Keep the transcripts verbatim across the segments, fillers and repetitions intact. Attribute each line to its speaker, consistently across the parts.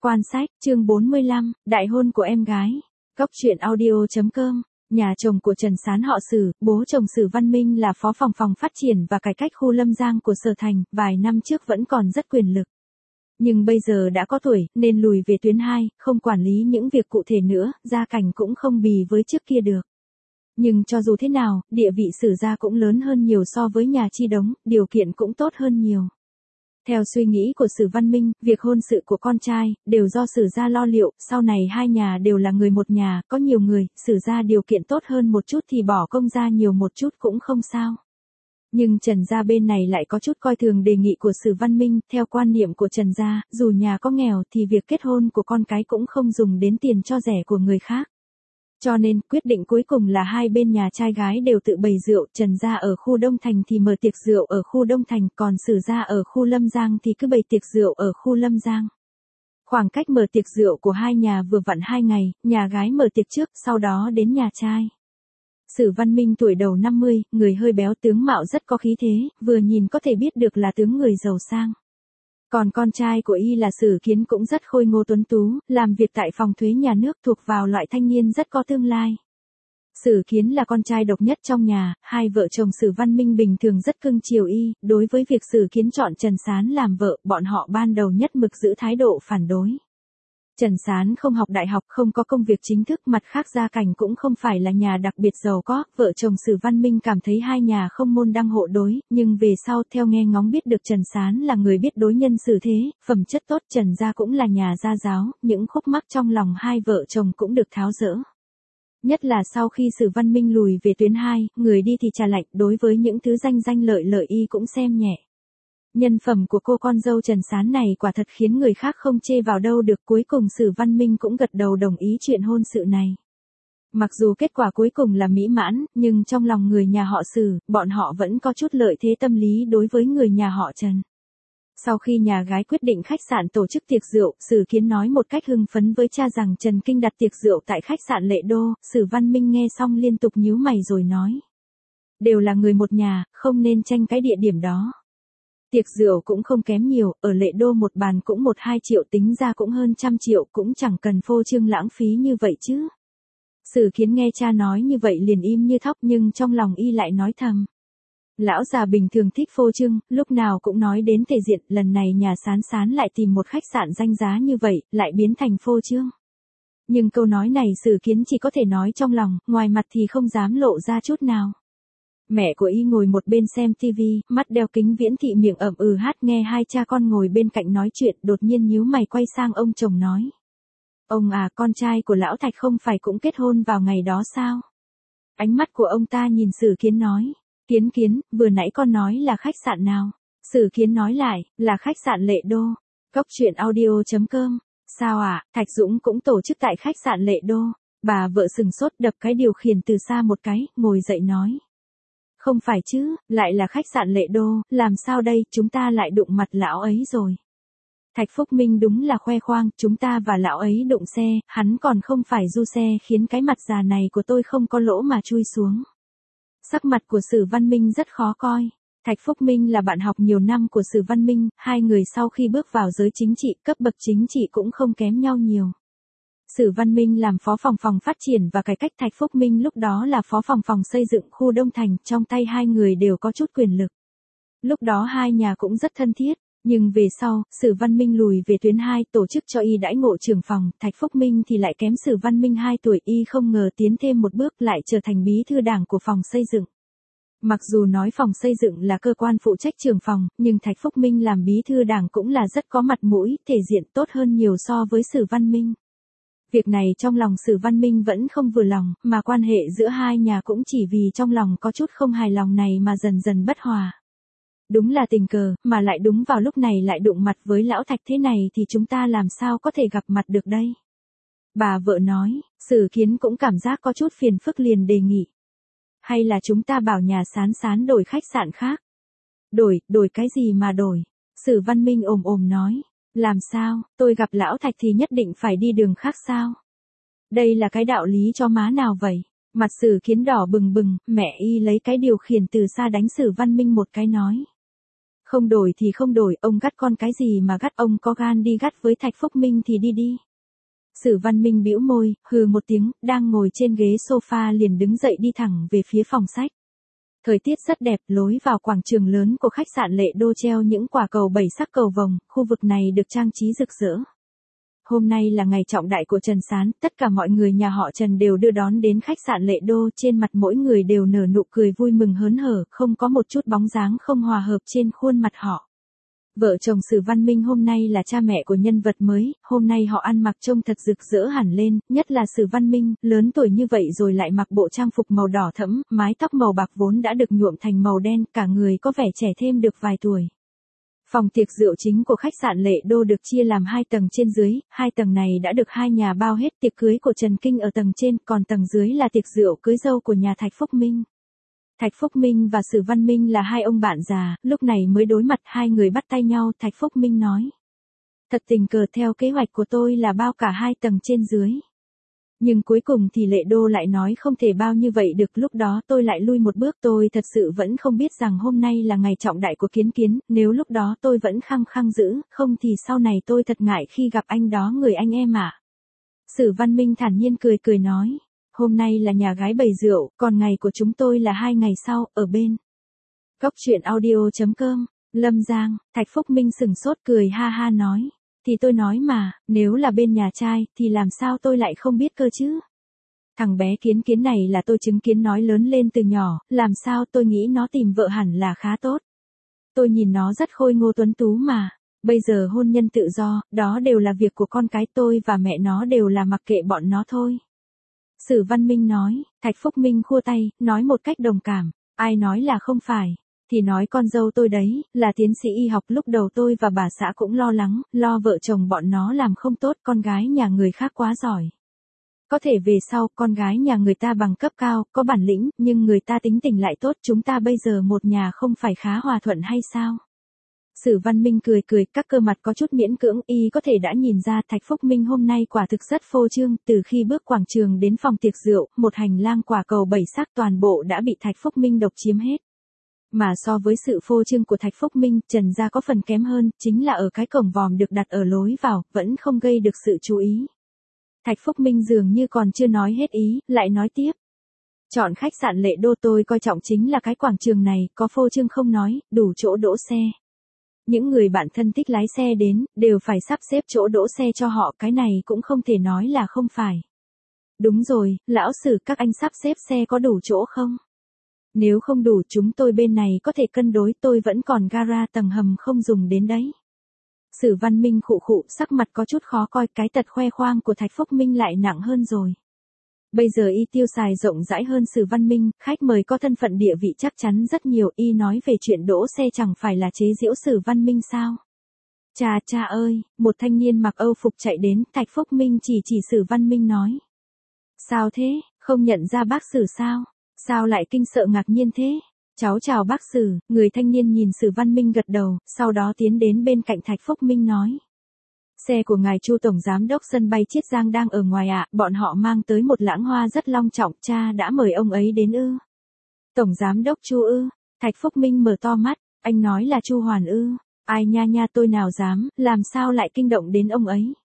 Speaker 1: Quan sách, chương bốn mươi lăm, đại hôn của em gái. Góc truyện audio.com. Nhà chồng của Trần Sán họ Sử, bố chồng Sử Văn Minh là phó phòng phòng phát triển và cải cách khu Lâm Giang của Sở Thành, vài năm trước vẫn còn rất quyền lực. Nhưng bây giờ đã có tuổi, nên lùi về tuyến hai, không quản lý những việc cụ thể nữa, gia cảnh cũng không bì với trước kia được. Nhưng cho dù thế nào, địa vị Sử gia cũng lớn hơn nhiều so với nhà Chi Đống, điều kiện cũng tốt hơn nhiều. Theo suy nghĩ của Sử Văn Minh, việc hôn sự của con trai, đều do Sử gia lo liệu, sau này hai nhà đều là người một nhà, có nhiều người, Sử gia điều kiện tốt hơn một chút thì bỏ công ra nhiều một chút cũng không sao. Nhưng Trần gia bên này lại có chút coi thường đề nghị của Sử Văn Minh, theo quan niệm của Trần gia, dù nhà có nghèo thì việc kết hôn của con cái cũng không dùng đến tiền cho rẻ của người khác. Cho nên, quyết định cuối cùng là hai bên nhà trai gái đều tự bày rượu, Trần gia ở khu Đông Thành thì mở tiệc rượu ở khu Đông Thành, còn Sử gia ở khu Lâm Giang thì cứ bày tiệc rượu ở khu Lâm Giang. Khoảng cách mở tiệc rượu của hai nhà vừa vặn hai ngày, nhà gái mở tiệc trước, sau đó đến nhà trai. Sử Văn Minh tuổi đầu năm mươi, người hơi béo, tướng mạo rất có khí thế, vừa nhìn có thể biết được là tướng người giàu sang. Còn con trai của y là Sử Kiến cũng rất khôi ngô tuấn tú, làm việc tại phòng thuế nhà nước, thuộc vào loại thanh niên rất có tương lai. Sử Kiến là con trai độc nhất trong nhà, hai vợ chồng Sử Văn Minh bình thường rất cưng chiều y, đối với việc Sử Kiến chọn Trần Sán làm vợ, bọn họ ban đầu nhất mực giữ thái độ phản đối. Trần Sán không học đại học, không có công việc chính thức, mặt khác gia cảnh cũng không phải là nhà đặc biệt giàu có, vợ chồng Sử Văn Minh cảm thấy hai nhà không môn đăng hộ đối, nhưng về sau theo nghe ngóng biết được Trần Sán là người biết đối nhân xử thế, phẩm chất tốt, Trần gia cũng là nhà gia giáo, những khúc mắc trong lòng hai vợ chồng cũng được tháo dỡ. Nhất là sau khi Sử Văn Minh lùi về tuyến hai, người đi thì trà lạnh, đối với những thứ danh danh lợi lợi y cũng xem nhẹ. Nhân phẩm của cô con dâu Trần Sán này quả thật khiến người khác không chê vào đâu được, cuối cùng Sử Văn Minh cũng gật đầu đồng ý chuyện hôn sự này. Mặc dù kết quả cuối cùng là mỹ mãn, nhưng trong lòng người nhà họ Sử, bọn họ vẫn có chút lợi thế tâm lý đối với người nhà họ Trần. Sau khi nhà gái quyết định khách sạn tổ chức tiệc rượu, Sử Kiến nói một cách hưng phấn với cha rằng Trần Kinh đặt tiệc rượu tại khách sạn Lệ Đô, Sử Văn Minh nghe xong liên tục nhíu mày rồi nói. Đều là người một nhà, không nên tranh cái địa điểm đó. Tiệc rượu cũng không kém nhiều, ở Lệ Đô một bàn cũng một hai triệu, tính ra cũng hơn trăm triệu, cũng chẳng cần phô trương lãng phí như vậy chứ. Sử Kiến nghe cha nói như vậy liền im như thóc, nhưng trong lòng y lại nói thầm. Lão già bình thường thích phô trương, lúc nào cũng nói đến thể diện, lần này nhà Sán Sán lại tìm một khách sạn danh giá như vậy, lại biến thành phô trương. Nhưng câu nói này Sử Kiến chỉ có thể nói trong lòng, ngoài mặt thì không dám lộ ra chút nào. Mẹ của y ngồi một bên xem tivi, mắt đeo kính viễn thị, miệng ậm ừ hát, nghe hai cha con ngồi bên cạnh nói chuyện, đột nhiên nhíu mày quay sang ông chồng nói. Ông à, con trai của lão Thạch không phải cũng kết hôn vào ngày đó sao? Ánh mắt của ông ta nhìn Sử Kiến nói. Kiến Kiến, vừa nãy con nói là khách sạn nào? Sử Kiến nói lại, là khách sạn Lệ Đô. Góc truyện audio.com. Sao à, Thạch Dũng cũng tổ chức tại khách sạn Lệ Đô. Bà vợ sừng sốt, đập cái điều khiển từ xa một cái, ngồi dậy nói. Không phải chứ, lại là khách sạn Lệ Đô, làm sao đây, chúng ta lại đụng mặt lão ấy rồi. Thạch Phúc Minh đúng là khoe khoang, chúng ta và lão ấy đụng xe, hắn còn không phải du xe, khiến cái mặt già này của tôi không có lỗ mà chui xuống. Sắc mặt của Sử Văn Minh rất khó coi. Thạch Phúc Minh là bạn học nhiều năm của Sử Văn Minh, hai người sau khi bước vào giới chính trị, cấp bậc chính trị cũng không kém nhau nhiều. Sử Văn Minh làm phó phòng phòng phát triển và cải cách, Thạch Phúc Minh lúc đó là phó phòng phòng xây dựng khu Đông Thành, trong tay hai người đều có chút quyền lực. Lúc đó hai nhà cũng rất thân thiết, nhưng về sau, Sử Văn Minh lùi về tuyến hai, tổ chức cho y đãi ngộ trưởng phòng, Thạch Phúc Minh thì lại kém Sử Văn Minh hai tuổi, y không ngờ tiến thêm một bước lại trở thành bí thư đảng của phòng xây dựng. Mặc dù nói phòng xây dựng là cơ quan phụ trách trưởng phòng, nhưng Thạch Phúc Minh làm bí thư đảng cũng là rất có mặt mũi, thể diện tốt hơn nhiều so với Sử Văn Minh. Việc này trong lòng Sử Văn Minh vẫn không vừa lòng, mà quan hệ giữa hai nhà cũng chỉ vì trong lòng có chút không hài lòng này mà dần dần bất hòa. Đúng là tình cờ, mà lại đúng vào lúc này lại đụng mặt với lão Thạch, thế này thì chúng ta làm sao có thể gặp mặt được đây? Bà vợ nói, Sử Kiến cũng cảm giác có chút phiền phức liền đề nghị. Hay là chúng ta bảo nhà Sán Sán đổi khách sạn khác? Đổi, đổi cái gì mà đổi? Sử Văn Minh ồm ồm nói. Làm sao, tôi gặp lão Thạch thì nhất định phải đi đường khác sao? Đây là cái đạo lý cho má nào vậy? Mặt Sử Kiến đỏ bừng bừng, mẹ y lấy cái điều khiển từ xa đánh Sử Văn Minh một cái nói. Không đổi thì không đổi, ông gắt con cái gì mà gắt, ông có gan đi gắt với Thạch Phúc Minh thì đi đi. Sử Văn Minh bĩu môi, hừ một tiếng, đang ngồi trên ghế sofa liền đứng dậy đi thẳng về phía phòng sách. Thời tiết rất đẹp, lối vào quảng trường lớn của khách sạn Lệ Đô treo những quả cầu bảy sắc cầu vồng, khu vực này được trang trí rực rỡ. Hôm nay là ngày trọng đại của Trần Sán, tất cả mọi người nhà họ Trần đều đưa đón đến khách sạn Lệ Đô, trên mặt mỗi người đều nở nụ cười vui mừng hớn hở, không có một chút bóng dáng không hòa hợp trên khuôn mặt họ. Vợ chồng Sử Văn Minh hôm nay là cha mẹ của nhân vật mới, hôm nay họ ăn mặc trông thật rực rỡ hẳn lên, nhất là Sử Văn Minh, lớn tuổi như vậy rồi lại mặc bộ trang phục màu đỏ thẫm, mái tóc màu bạc vốn đã được nhuộm thành màu đen, cả người có vẻ trẻ thêm được vài tuổi. Phòng tiệc rượu chính của khách sạn Lệ Đô được chia làm hai tầng trên dưới, hai tầng này đã được hai nhà bao hết, tiệc cưới của Trần Kinh ở tầng trên, còn tầng dưới là tiệc rượu cưới dâu của nhà Thạch Phúc Minh. Thạch Phúc Minh và Sử Văn Minh là hai ông bạn già, lúc này mới đối mặt, hai người bắt tay nhau, Thạch Phúc Minh nói. Thật tình cờ, theo kế hoạch của tôi là bao cả hai tầng trên dưới. Nhưng cuối cùng thì Lệ Đô lại nói không thể bao như vậy được, lúc đó tôi lại lui một bước, tôi thật sự vẫn không biết rằng hôm nay là ngày trọng đại của Kiến Kiến, nếu lúc đó tôi vẫn khăng khăng giữ, không thì sau này tôi thật ngại khi gặp anh đó người anh em ạ. Sử Văn Minh thản nhiên cười cười nói. Hôm nay là nhà gái bày rượu, còn ngày của chúng tôi là hai ngày sau, ở bên. Cốc truyện audio chấm com, Lâm Giang, Thạch Phúc Minh sừng sốt cười ha ha nói. Thì tôi nói mà, nếu là bên nhà trai, thì làm sao tôi lại không biết cơ chứ? Thằng bé Kiến Kiến này là tôi chứng kiến nói lớn lên từ nhỏ, làm sao tôi nghĩ nó tìm vợ hẳn là khá tốt. Tôi nhìn nó rất khôi ngô tuấn tú mà. Bây giờ hôn nhân tự do, đó đều là việc của con cái, tôi và mẹ nó đều là mặc kệ bọn nó thôi. Sử Văn Minh nói, Thạch Phúc Minh khua tay, nói một cách đồng cảm, ai nói là không phải, thì nói con dâu tôi đấy, là tiến sĩ y học, lúc đầu tôi và bà xã cũng lo lắng, lo vợ chồng bọn nó làm không tốt, con gái nhà người khác quá giỏi. Có thể về sau, con gái nhà người ta bằng cấp cao, có bản lĩnh, nhưng người ta tính tình lại tốt, chúng ta bây giờ một nhà không phải khá hòa thuận hay sao? Sử Văn Minh cười cười, các cơ mặt có chút miễn cưỡng, y có thể đã nhìn ra Thạch Phúc Minh hôm nay quả thực rất phô trương, từ khi bước quảng trường đến phòng tiệc rượu, một hành lang quả cầu bảy sắc toàn bộ đã bị Thạch Phúc Minh độc chiếm hết. Mà so với sự phô trương của Thạch Phúc Minh, Trần gia có phần kém hơn, chính là ở cái cổng vòm được đặt ở lối vào, vẫn không gây được sự chú ý. Thạch Phúc Minh dường như còn chưa nói hết ý, lại nói tiếp. Chọn khách sạn Lệ Đô tôi coi trọng chính là cái quảng trường này, có phô trương không nói, đủ chỗ đỗ xe. Những người bạn thân thích lái xe đến, đều phải sắp xếp chỗ đỗ xe cho họ, cái này cũng không thể nói là không phải. Đúng rồi, lão Sử, các anh sắp xếp xe có đủ chỗ không? Nếu không đủ chúng tôi bên này có thể cân đối, tôi vẫn còn gara tầng hầm không dùng đến đấy. Sử Văn Minh khụ khụ, sắc mặt có chút khó coi, cái tật khoe khoang của Thạch Phúc Minh lại nặng hơn rồi. Bây giờ y tiêu xài rộng rãi hơn Sử Văn Minh, khách mời có thân phận địa vị chắc chắn rất nhiều, y nói về chuyện đỗ xe chẳng phải là chế giễu Sử Văn Minh sao? Cha cha ơi, một thanh niên mặc Âu phục chạy đến, Thạch Phúc Minh chỉ chỉ Sử Văn Minh nói. Sao thế, không nhận ra bác Sử sao? Sao lại kinh sợ ngạc nhiên thế? Cháu chào bác Sử, người thanh niên nhìn Sử Văn Minh gật đầu, sau đó tiến đến bên cạnh Thạch Phúc Minh nói. Xe của ngài Chu tổng giám đốc sân bay Chiết Giang đang ở ngoài ạ, bọn họ mang tới một lãng hoa rất long trọng, cha đã mời ông ấy đến ư? Tổng giám đốc Chu ư? Thạch Phúc Minh mở to mắt, anh nói là Chu Hoàn ư? Ai nha nha, tôi nào dám, làm sao lại kinh động đến ông ấy?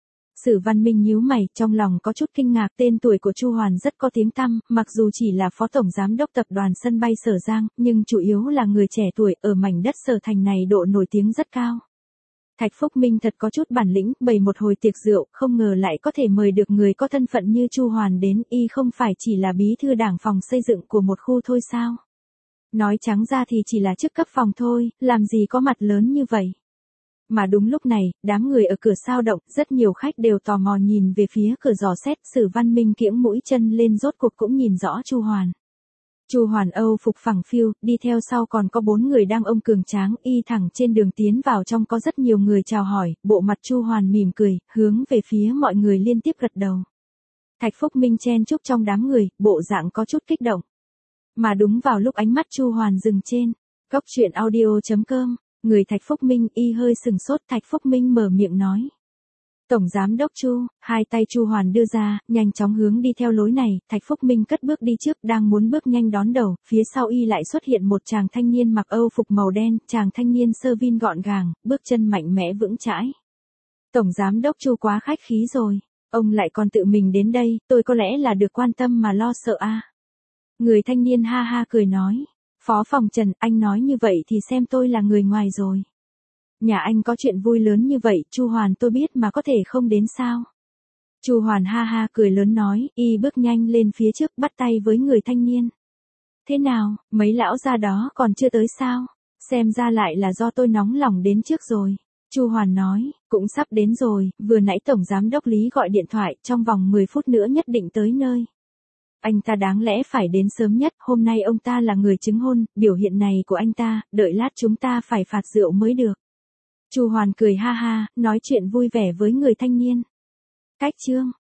Speaker 1: Sử Văn Minh nhíu mày, trong lòng có chút kinh ngạc, tên tuổi của Chu Hoàn rất có tiếng tăm, mặc dù chỉ là phó tổng giám đốc tập đoàn sân bay Sở Giang, nhưng chủ yếu là người trẻ tuổi, ở mảnh đất Sở Thành này độ nổi tiếng rất cao. Thạch Phúc Minh thật có chút bản lĩnh, bày một hồi tiệc rượu, không ngờ lại có thể mời được người có thân phận như Chu Hoàn đến, y không phải chỉ là bí thư đảng phòng xây dựng của một khu thôi sao? Nói trắng ra thì chỉ là chức cấp phòng thôi, làm gì có mặt lớn như vậy? Mà đúng lúc này, đám người ở cửa sao động, rất nhiều khách đều tò mò nhìn về phía cửa dò xét, Sử Văn Minh kiễng mũi chân lên rốt cuộc cũng nhìn rõ Chu Hoàn. Chu Hoàn Âu phục phẳng phiu, đi theo sau còn có bốn người đang ôm cường tráng, y thẳng trên đường tiến vào trong có rất nhiều người chào hỏi, bộ mặt Chu Hoàn mỉm cười, hướng về phía mọi người liên tiếp gật đầu. Thạch Phúc Minh chen chúc trong đám người, bộ dạng có chút kích động. Mà đúng vào lúc ánh mắt Chu Hoàn dừng trên, cốc truyện audio chấm com, người Thạch Phúc Minh, y hơi sừng sốt, Thạch Phúc Minh mở miệng nói. Tổng giám đốc Chu, hai tay Chu Hoàn đưa ra, nhanh chóng hướng đi theo lối này, Thạch Phúc Minh cất bước đi trước, đang muốn bước nhanh đón đầu, phía sau y lại xuất hiện một chàng thanh niên mặc Âu phục màu đen, chàng thanh niên sơ vin gọn gàng, bước chân mạnh mẽ vững chãi. Tổng giám đốc Chu quá khách khí rồi, ông lại còn tự mình đến đây, tôi có lẽ là được quan tâm mà lo sợ a. À? Người thanh niên ha ha cười nói, Phó phòng Trần, anh nói như vậy thì xem tôi là người ngoài rồi. Nhà anh có chuyện vui lớn như vậy, Chu Hoàn tôi biết mà có thể không đến sao. Chu Hoàn ha ha cười lớn nói, y bước nhanh lên phía trước bắt tay với người thanh niên. Thế nào, mấy lão gia đó còn chưa tới sao? Xem ra lại là do tôi nóng lòng đến trước rồi. Chu Hoàn nói, cũng sắp đến rồi, vừa nãy Tổng Giám đốc Lý gọi điện thoại, trong vòng mười phút nữa nhất định tới nơi. Anh ta đáng lẽ phải đến sớm nhất, hôm nay ông ta là người chứng hôn, biểu hiện này của anh ta, đợi lát chúng ta phải phạt rượu mới được. Chu Hoàn cười ha ha, nói chuyện vui vẻ với người thanh niên. Cách chương